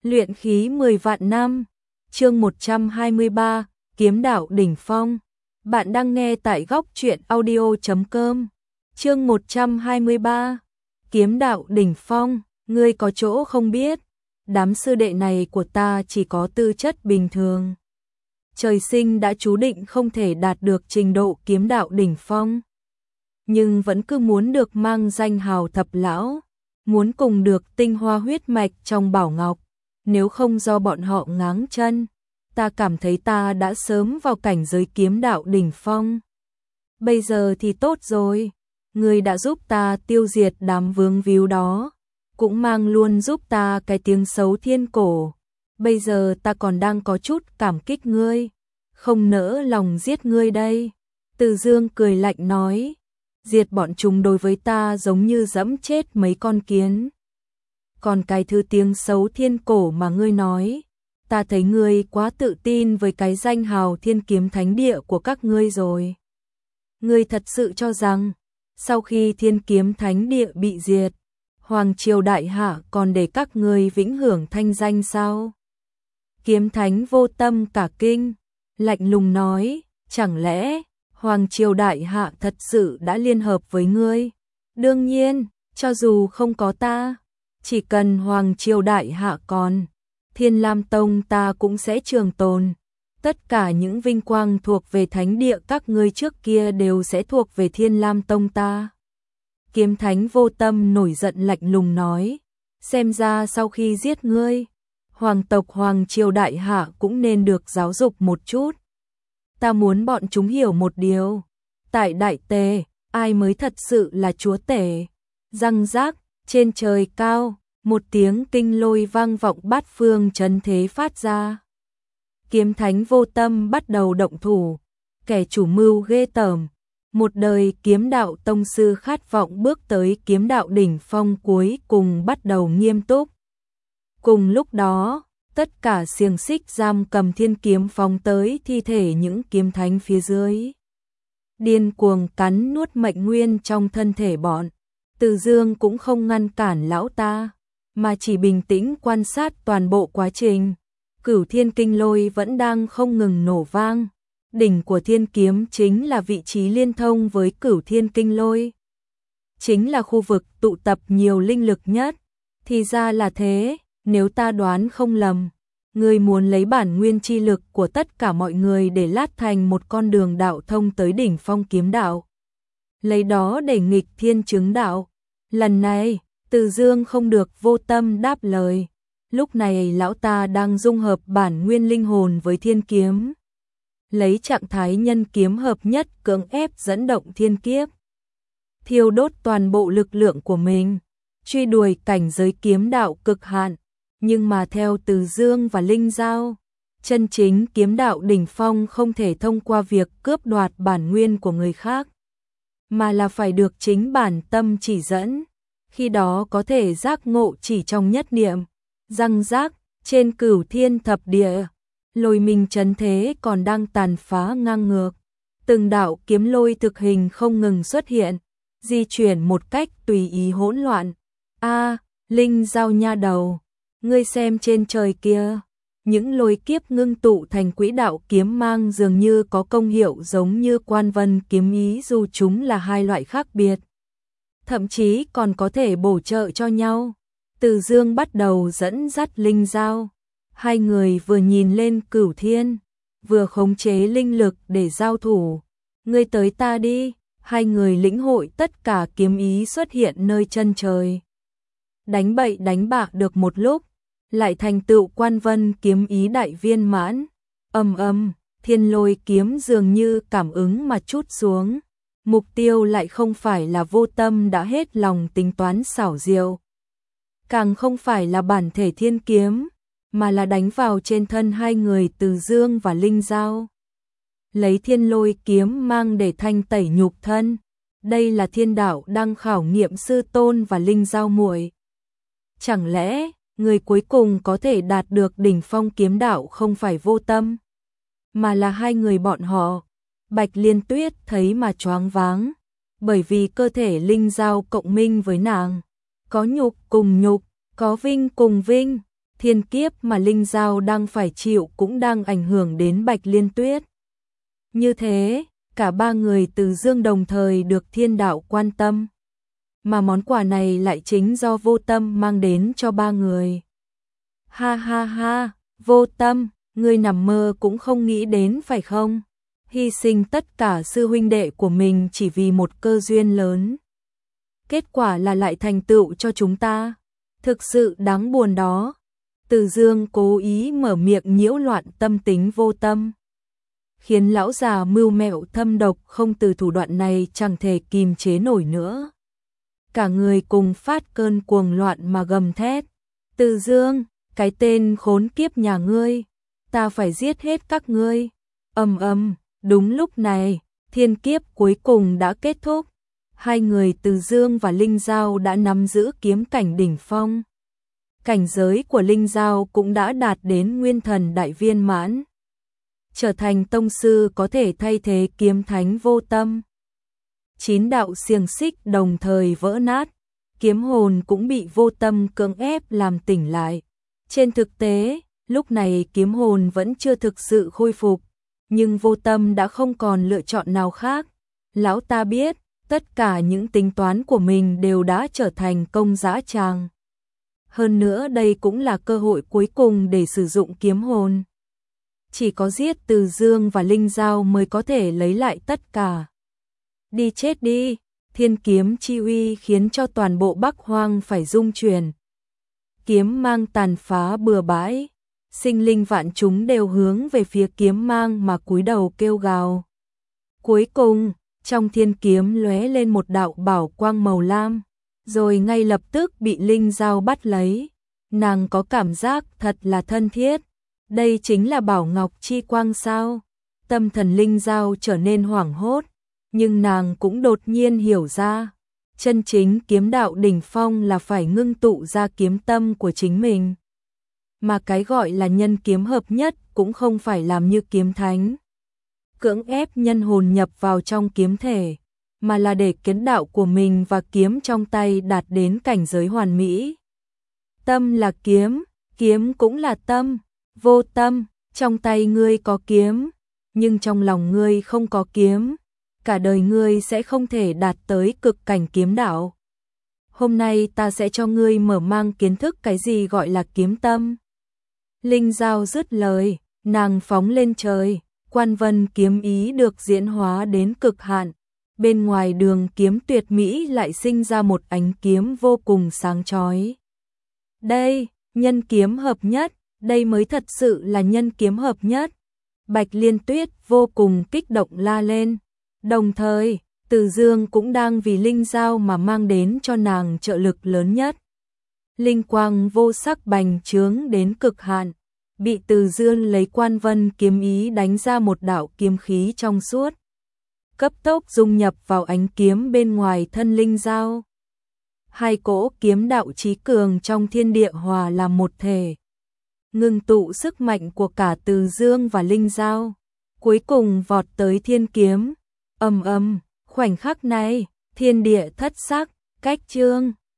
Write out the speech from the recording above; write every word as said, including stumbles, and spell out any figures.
Luyện khí mười vạn năm, chương một trăm hai mươi ba, Kiếm đạo đỉnh phong. Bạn đang nghe tại góc truyện audio chấm com. Chương một trăm hai mươi ba, Kiếm đạo đỉnh phong, ngươi có chỗ không biết, đám sư đệ này của ta chỉ có tư chất bình thường. Trời sinh đã chú định không thể đạt được trình độ kiếm đạo đỉnh phong, nhưng vẫn cứ muốn được mang danh hào thập lão, muốn cùng được tinh hoa huyết mạch trong bảo ngọc. Nếu không do bọn họ ngáng chân, ta cảm thấy ta đã sớm vào cảnh giới kiếm đạo đỉnh phong. Bây giờ thì tốt rồi, ngươi đã giúp ta tiêu diệt đám vướng víu đó, cũng mang luôn giúp ta cái tiếng xấu thiên cổ. Bây giờ ta còn đang có chút cảm kích ngươi, không nỡ lòng giết ngươi đây. Từ Dương cười lạnh nói, diệt bọn chúng đối với ta giống như dẫm chết mấy con kiến. Còn cái thứ tiếng xấu thiên cổ mà ngươi nói, ta thấy ngươi quá tự tin với cái danh hào thiên kiếm thánh địa của các ngươi rồi. Ngươi thật sự cho rằng, sau khi thiên kiếm thánh địa bị diệt, Hoàng Triều Đại Hạ còn để các ngươi vĩnh hưởng thanh danh sao? Kiếm thánh vô tâm cả kinh, lạnh lùng nói, chẳng lẽ Hoàng Triều Đại Hạ thật sự đã liên hợp với ngươi? Đương nhiên, cho dù không có ta, chỉ cần Hoàng Triều Đại Hạ còn, Thiên Lam Tông ta cũng sẽ trường tồn. Tất cả những vinh quang thuộc về thánh địa các ngươi trước kia đều sẽ thuộc về Thiên Lam Tông ta. Kiếm thánh vô tâm nổi giận lạnh lùng nói, xem ra sau khi giết ngươi, hoàng tộc Hoàng Triều Đại Hạ cũng nên được giáo dục một chút. Ta muốn bọn chúng hiểu một điều, tại Đại Tề, ai mới thật sự là chúa tể. Răng rác, trên trời cao, một tiếng kinh lôi vang vọng bát phương trấn thế phát ra. Kiếm thánh vô tâm bắt đầu động thủ, kẻ chủ mưu ghê tởm, một đời kiếm đạo tông sư khát vọng bước tới kiếm đạo đỉnh phong cuối cùng bắt đầu nghiêm túc. Cùng lúc đó, tất cả xiềng xích giam cầm thiên kiếm phóng tới thi thể những kiếm thánh phía dưới. Điên cuồng cắn nuốt mệnh nguyên trong thân thể bọn. Từ Dương cũng không ngăn cản lão ta, mà chỉ bình tĩnh quan sát toàn bộ quá trình. Cửu thiên kinh lôi vẫn đang không ngừng nổ vang. Đỉnh của thiên kiếm chính là vị trí liên thông với cửu thiên kinh lôi, chính là khu vực tụ tập nhiều linh lực nhất. Thì ra là thế, nếu ta đoán không lầm, ngươi muốn lấy bản nguyên chi lực của tất cả mọi người để lát thành một con đường đạo thông tới đỉnh phong kiếm đạo, lấy đó để nghịch thiên chứng đạo. Lần này, Từ Dương không được vô tâm đáp lời. Lúc này lão ta đang dung hợp bản nguyên linh hồn với thiên kiếm, lấy trạng thái nhân kiếm hợp nhất cưỡng ép dẫn động thiên kiếp, thiêu đốt toàn bộ lực lượng của mình, truy đuổi cảnh giới kiếm đạo cực hạn. Nhưng mà theo Từ Dương và Linh Giao, chân chính kiếm đạo đỉnh phong không thể thông qua việc cướp đoạt bản nguyên của người khác, mà là phải được chính bản tâm chỉ dẫn, khi đó có thể giác ngộ chỉ trong nhất niệm. Răng rác, trên cửu thiên thập địa, lôi minh trấn thế còn đang tàn phá ngang ngược. Từng đạo kiếm lôi thực hình không ngừng xuất hiện, di chuyển một cách tùy ý hỗn loạn. A, Linh Giao nha đầu, ngươi xem trên trời kia, những lôi kiếp ngưng tụ thành quỹ đạo kiếm mang dường như có công hiệu giống như quan vân kiếm ý, dù chúng là hai loại khác biệt, thậm chí còn có thể bổ trợ cho nhau. Từ Dương bắt đầu dẫn dắt Linh Giao, hai người vừa nhìn lên cửu thiên, vừa khống chế linh lực để giao thủ. Ngươi tới ta đi, hai người lĩnh hội tất cả kiếm ý xuất hiện nơi chân trời. Đánh bậy đánh bạ được một lúc, lại thành tựu quan vân kiếm ý đại viên mãn. Ầm ầm, thiên lôi kiếm dường như cảm ứng mà trút xuống. Mục tiêu lại không phải là vô tâm đã hết lòng tính toán xảo diệu, càng không phải là bản thể thiên kiếm, mà là đánh vào trên thân hai người Từ Dương và Linh Giao. Lấy thiên lôi kiếm mang để thanh tẩy nhục thân. Đây là thiên đạo đang khảo nghiệm sư tôn và Linh Giao muội. Chẳng lẽ người cuối cùng có thể đạt được đỉnh phong kiếm đạo không phải vô tâm, mà là hai người bọn họ? Bạch Liên Tuyết thấy mà choáng váng, bởi vì cơ thể Linh Giao cộng minh với nàng, có nhục cùng nhục, có vinh cùng vinh, thiên kiếp mà Linh Giao đang phải chịu cũng đang ảnh hưởng đến Bạch Liên Tuyết. Như thế, cả ba người Từ Dương đồng thời được thiên đạo quan tâm. Mà món quà này lại chính do Vô Tâm mang đến cho ba người. Ha ha ha, Vô Tâm, ngươi nằm mơ cũng không nghĩ đến phải không? Hy sinh tất cả sư huynh đệ của mình chỉ vì một cơ duyên lớn. Kết quả là lại thành tựu cho chúng ta. Thực sự đáng buồn đó. Từ Dương cố ý mở miệng nhiễu loạn tâm tính Vô Tâm, khiến lão già mưu mẹo thâm độc không từ thủ đoạn này chẳng thể kìm chế nổi nữa. Cả người cùng phát cơn cuồng loạn mà gầm thét. Từ Dương, cái tên khốn kiếp nhà ngươi, ta phải giết hết các ngươi. Ầm ầm, đúng lúc này, thiên kiếp cuối cùng đã kết thúc. Hai người Từ Dương và Linh Giao đã nắm giữ kiếm cảnh đỉnh phong. Cảnh giới của Linh Giao cũng đã đạt đến nguyên thần đại viên mãn, trở thành tông sư có thể thay thế kiếm thánh Vô Tâm. Chín đạo xiềng xích đồng thời vỡ nát, kiếm hồn cũng bị Vô Tâm cưỡng ép làm tỉnh lại. Trên thực tế, lúc này kiếm hồn vẫn chưa thực sự khôi phục, nhưng Vô Tâm đã không còn lựa chọn nào khác. Lão ta biết, tất cả những tính toán của mình đều đã trở thành công dã tràng. Hơn nữa đây cũng là cơ hội cuối cùng để sử dụng kiếm hồn. Chỉ có giết Từ Dương và Linh Giao mới có thể lấy lại tất cả. Đi chết đi, thiên kiếm chi uy khiến cho toàn bộ Bắc Hoang phải rung chuyển. Kiếm mang tàn phá bừa bãi, sinh linh vạn chúng đều hướng về phía kiếm mang mà cúi đầu kêu gào. Cuối cùng, trong thiên kiếm lóe lên một đạo bảo quang màu lam, rồi ngay lập tức bị Linh Giao bắt lấy. Nàng có cảm giác thật là thân thiết. Đây chính là bảo ngọc chi quang sao? Tâm thần Linh Giao trở nên hoảng hốt, nhưng nàng cũng đột nhiên hiểu ra, chân chính kiếm đạo đỉnh phong là phải ngưng tụ ra kiếm tâm của chính mình. Mà cái gọi là nhân kiếm hợp nhất cũng không phải làm như kiếm thánh, cưỡng ép nhân hồn nhập vào trong kiếm thể, mà là để kiến đạo của mình và kiếm trong tay đạt đến cảnh giới hoàn mỹ. Tâm là kiếm, kiếm cũng là tâm. Vô Tâm, trong tay ngươi có kiếm, nhưng trong lòng ngươi không có kiếm, cả đời ngươi sẽ không thể đạt tới cực cảnh kiếm đạo. Hôm nay ta sẽ cho ngươi mở mang kiến thức cái gì gọi là kiếm tâm. Linh Giao dứt lời, nàng phóng lên trời, quan vân kiếm ý được diễn hóa đến cực hạn. Bên ngoài đường kiếm tuyệt mỹ lại sinh ra một ánh kiếm vô cùng sáng chói. Đây, nhân kiếm hợp nhất. Đây mới thật sự là nhân kiếm hợp nhất. Bạch Liên Tuyết vô cùng kích động la lên. Đồng thời, Từ Dương cũng đang vì Linh Giao mà mang đến cho nàng trợ lực lớn nhất. Linh quang vô sắc bành trướng đến cực hạn, bị Từ Dương lấy quan vân kiếm ý đánh ra một đạo kiếm khí trong suốt, cấp tốc dung nhập vào ánh kiếm bên ngoài thân Linh Giao. Hai cỗ kiếm đạo chí cường trong thiên địa hòa làm một thể, ngưng tụ sức mạnh của cả Từ Dương và Linh Giao, cuối cùng vọt tới thiên kiếm. Ầm ầm, khoảnh khắc này, thiên địa thất sắc, cách chương